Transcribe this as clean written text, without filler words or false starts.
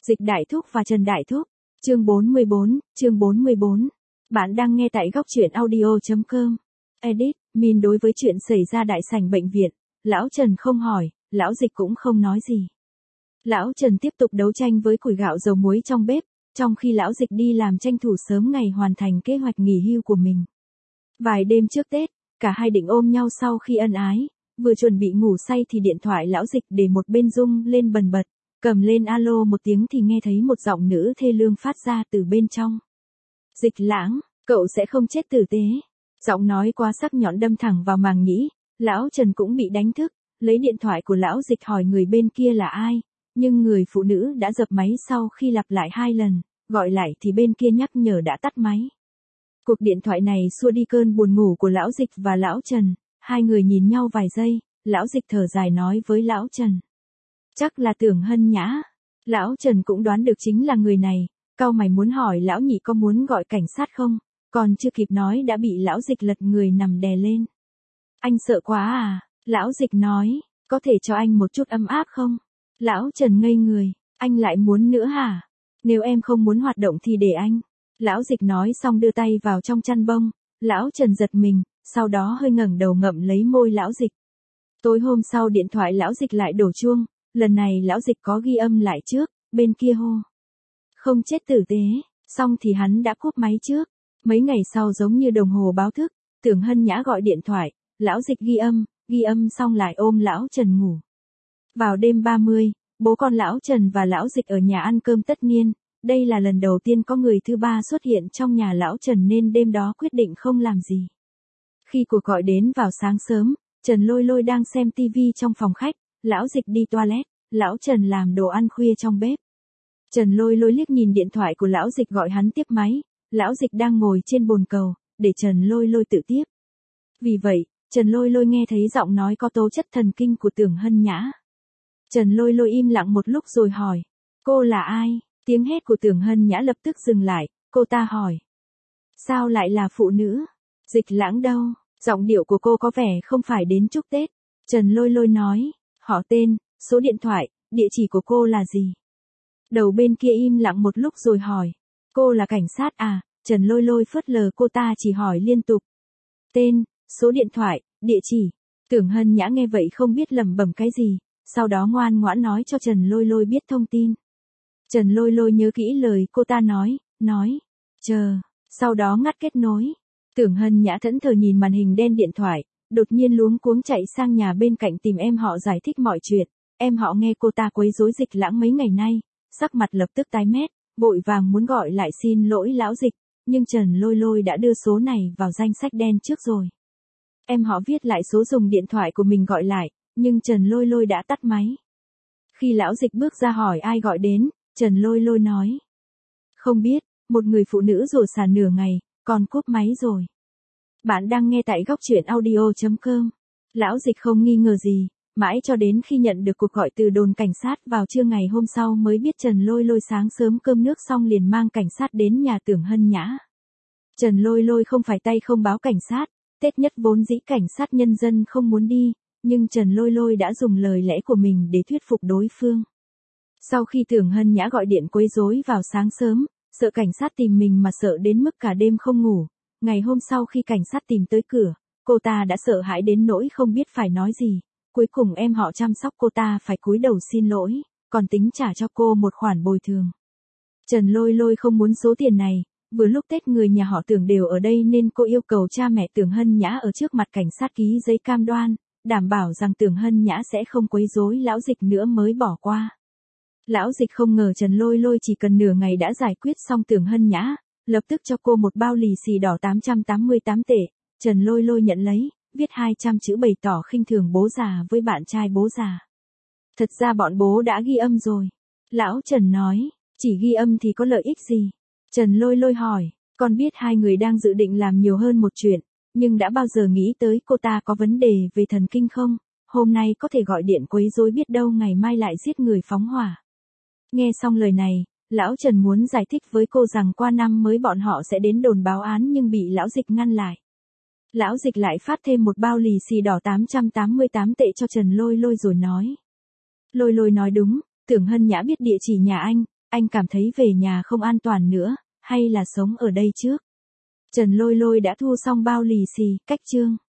Dịch Đại Thúc và Trần Đại Thúc. Chương 44, chương 44. Bạn đang nghe tại góc truyện audio.com. Edit, Min đối với chuyện xảy ra đại sảnh bệnh viện, lão Trần không hỏi, lão Dịch cũng không nói gì. Lão Trần tiếp tục đấu tranh với củi gạo dầu muối trong bếp, trong khi lão Dịch đi làm tranh thủ sớm ngày hoàn thành kế hoạch nghỉ hưu của mình. Vài đêm trước Tết, cả hai định ôm nhau sau khi ân ái, vừa chuẩn bị ngủ say thì điện thoại lão Dịch để một bên rung lên bần bật, cầm lên alo một tiếng thì nghe thấy một giọng nữ thê lương phát ra từ bên trong. Dịch Lãng, cậu sẽ không chết tử tế. Giọng nói quá sắc nhọn đâm thẳng vào màng nhĩ, lão Trần cũng bị đánh thức, lấy điện thoại của lão Dịch hỏi người bên kia là ai, nhưng người phụ nữ đã dập máy sau khi lặp lại 2 lần, gọi lại thì bên kia nhắc nhở đã tắt máy. Cuộc điện thoại này xua đi cơn buồn ngủ của lão Dịch và lão Trần, hai người nhìn nhau vài giây, lão Dịch thở dài nói với lão Trần. Chắc là Tưởng Hân Nhã. Lão Trần cũng đoán được chính là người này, cau mày muốn hỏi lão nhị có muốn gọi cảnh sát không, còn chưa kịp nói đã bị lão Dịch lật người nằm đè lên. Anh sợ quá à, lão Dịch nói, có thể cho anh một chút ấm áp không? Lão Trần ngây người, anh lại muốn nữa hả? Nếu em không muốn hoạt động thì để anh. Lão Dịch nói xong đưa tay vào trong chăn bông, lão Trần giật mình, sau đó hơi ngẩng đầu ngậm lấy môi lão Dịch. Tối hôm sau điện thoại lão Dịch lại đổ chuông, lần này lão Dịch có ghi âm lại trước, bên kia hô. Không chết tử tế, xong thì hắn đã cúp máy trước. Mấy ngày sau giống như đồng hồ báo thức, Tưởng Hân Nhã gọi điện thoại, lão Dịch ghi âm xong lại ôm lão Trần ngủ. Vào đêm 30, bố con lão Trần và lão Dịch ở nhà ăn cơm tất niên, đây là lần đầu tiên có người thứ ba xuất hiện trong nhà lão Trần nên đêm đó quyết định không làm gì. Khi cuộc gọi đến vào sáng sớm, Trần Lôi Lôi đang xem TV trong phòng khách, lão Dịch đi toilet, lão Trần làm đồ ăn khuya trong bếp. Trần Lôi Lôi liếc nhìn điện thoại của lão Dịch gọi hắn tiếp máy, lão Dịch đang ngồi trên bồn cầu, để Trần Lôi Lôi tự tiếp. Vì vậy, Trần Lôi Lôi nghe thấy giọng nói có tố chất thần kinh của Tưởng Hân Nhã. Trần Lôi Lôi im lặng một lúc rồi hỏi, cô là ai? Tiếng hét của Tưởng Hân Nhã lập tức dừng lại, cô ta hỏi. Sao lại là phụ nữ? Dịch Lãng đâu? Giọng điệu của cô có vẻ không phải đến chúc Tết. Trần Lôi Lôi nói, họ tên, số điện thoại, địa chỉ của cô là gì? Đầu bên kia im lặng một lúc rồi hỏi, cô là cảnh sát à? Trần Lôi Lôi phớt lờ cô ta chỉ hỏi liên tục. Tên, số điện thoại, địa chỉ. Tưởng Hân Nhã nghe vậy không biết lẩm bẩm cái gì, sau đó ngoan ngoãn nói cho Trần Lôi Lôi biết thông tin. Trần Lôi Lôi nhớ kỹ lời cô ta nói, chờ, sau đó ngắt kết nối. Tưởng Hân Nhã thẫn thờ nhìn màn hình đen điện thoại, đột nhiên luống cuống chạy sang nhà bên cạnh tìm em họ giải thích mọi chuyện. Em họ nghe cô ta quấy rối Dịch Lãng mấy ngày nay, sắc mặt lập tức tái mét, vội vàng muốn gọi lại xin lỗi lão Dịch, nhưng Trần Lôi Lôi đã đưa số này vào danh sách đen trước rồi. Em họ viết lại số dùng điện thoại của mình gọi lại, nhưng Trần Lôi Lôi đã tắt máy. Khi lão Dịch bước ra hỏi ai gọi đến, Trần Lôi Lôi nói. Không biết, một người phụ nữ rủa xả nửa ngày, còn cúp máy rồi. Bạn đang nghe tại góc truyện audio.com. Lão Dịch không nghi ngờ gì, mãi cho đến khi nhận được cuộc gọi từ đồn cảnh sát vào trưa ngày hôm sau mới biết Trần Lôi Lôi sáng sớm cơm nước xong liền mang cảnh sát đến nhà Tưởng Hân Nhã. Trần Lôi Lôi không phải tay không báo cảnh sát, Tết nhất vốn dĩ cảnh sát nhân dân không muốn đi, nhưng Trần Lôi Lôi đã dùng lời lẽ của mình để thuyết phục đối phương. Sau khi Tưởng Hân Nhã gọi điện quấy rối vào sáng sớm, sợ cảnh sát tìm mình mà sợ đến mức cả đêm không ngủ, ngày hôm sau khi cảnh sát tìm tới cửa, cô ta đã sợ hãi đến nỗi không biết phải nói gì. Cuối cùng em họ chăm sóc cô ta phải cúi đầu xin lỗi, còn tính trả cho cô một khoản bồi thường. Trần Lôi Lôi không muốn số tiền này, vừa lúc Tết người nhà họ Tưởng đều ở đây nên cô yêu cầu cha mẹ Tưởng Hân Nhã ở trước mặt cảnh sát ký giấy cam đoan, đảm bảo rằng Tưởng Hân Nhã sẽ không quấy rối lão Dịch nữa mới bỏ qua. Lão Dịch không ngờ Trần Lôi Lôi chỉ cần nửa ngày đã giải quyết xong Tưởng Hân Nhã, lập tức cho cô một bao lì xì đỏ 888 tệ, Trần Lôi Lôi nhận lấy, viết 200 chữ bày tỏ khinh thường bố già với bạn trai bố già. Thật ra bọn bố đã ghi âm rồi. Lão Trần nói, chỉ ghi âm thì có lợi ích gì? Trần Lôi Lôi hỏi, con biết hai người đang dự định làm nhiều hơn một chuyện, nhưng đã bao giờ nghĩ tới cô ta có vấn đề về thần kinh không? Hôm nay có thể gọi điện quấy rối biết đâu ngày mai lại giết người phóng hỏa. Nghe xong lời này, lão Trần muốn giải thích với cô rằng qua năm mới bọn họ sẽ đến đồn báo án nhưng bị lão Dịch ngăn lại. Lão Dịch lại phát thêm một bao lì xì đỏ 888 tệ cho Trần Lôi Lôi rồi nói. Lôi Lôi nói đúng, Tưởng Hân Nhã biết địa chỉ nhà anh, anh cảm thấy về nhà không an toàn nữa, hay là sống ở đây trước? Trần Lôi Lôi đã thu xong bao lì xì, cách chương.